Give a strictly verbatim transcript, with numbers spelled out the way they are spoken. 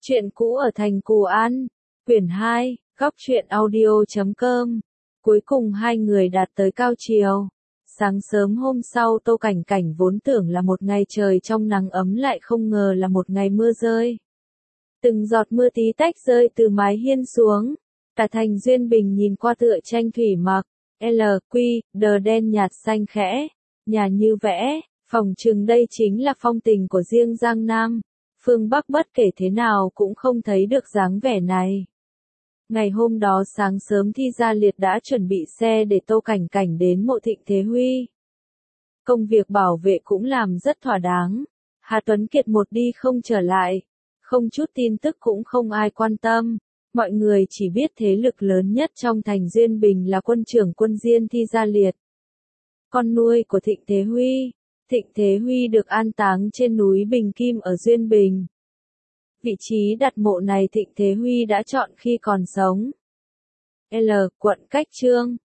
Chuyện cũ ở thành Cù An, quyển hai, góc truyện audio chấm com. Cuối cùng hai người đạt tới cao triều. Sáng sớm hôm sau Tô Cảnh Cảnh vốn tưởng là một ngày trời trong nắng ấm lại không ngờ là một ngày mưa rơi. Từng giọt mưa tí tách rơi từ mái hiên xuống. Cả thành Duyên Bình nhìn qua tựa tranh thủy mặc, L, Q, đờ đen nhạt xanh khẽ, nhà như vẽ, phỏng chừng đây chính là phong tình của riêng Giang Nam. Phương Bắc bất kể thế nào cũng không thấy được dáng vẻ này. Ngày hôm đó sáng sớm Thi Gia Liệt đã chuẩn bị xe để Tô Cảnh Cảnh đến mộ Thịnh Thế Huy. Công việc bảo vệ cũng làm rất thỏa đáng. Hà Tuấn Kiệt một đi không trở lại. Không chút tin tức cũng không ai quan tâm. Mọi người chỉ biết thế lực lớn nhất trong thành Duyên Bình là quân trưởng quân Diên Thi Gia Liệt. Con nuôi của Thịnh Thế Huy. Thịnh Thế Huy được an táng trên núi Bình Kim ở Duyên Bình. Vị trí đặt mộ này Thịnh Thế Huy đã chọn khi còn sống. L. Quận Cách Chương.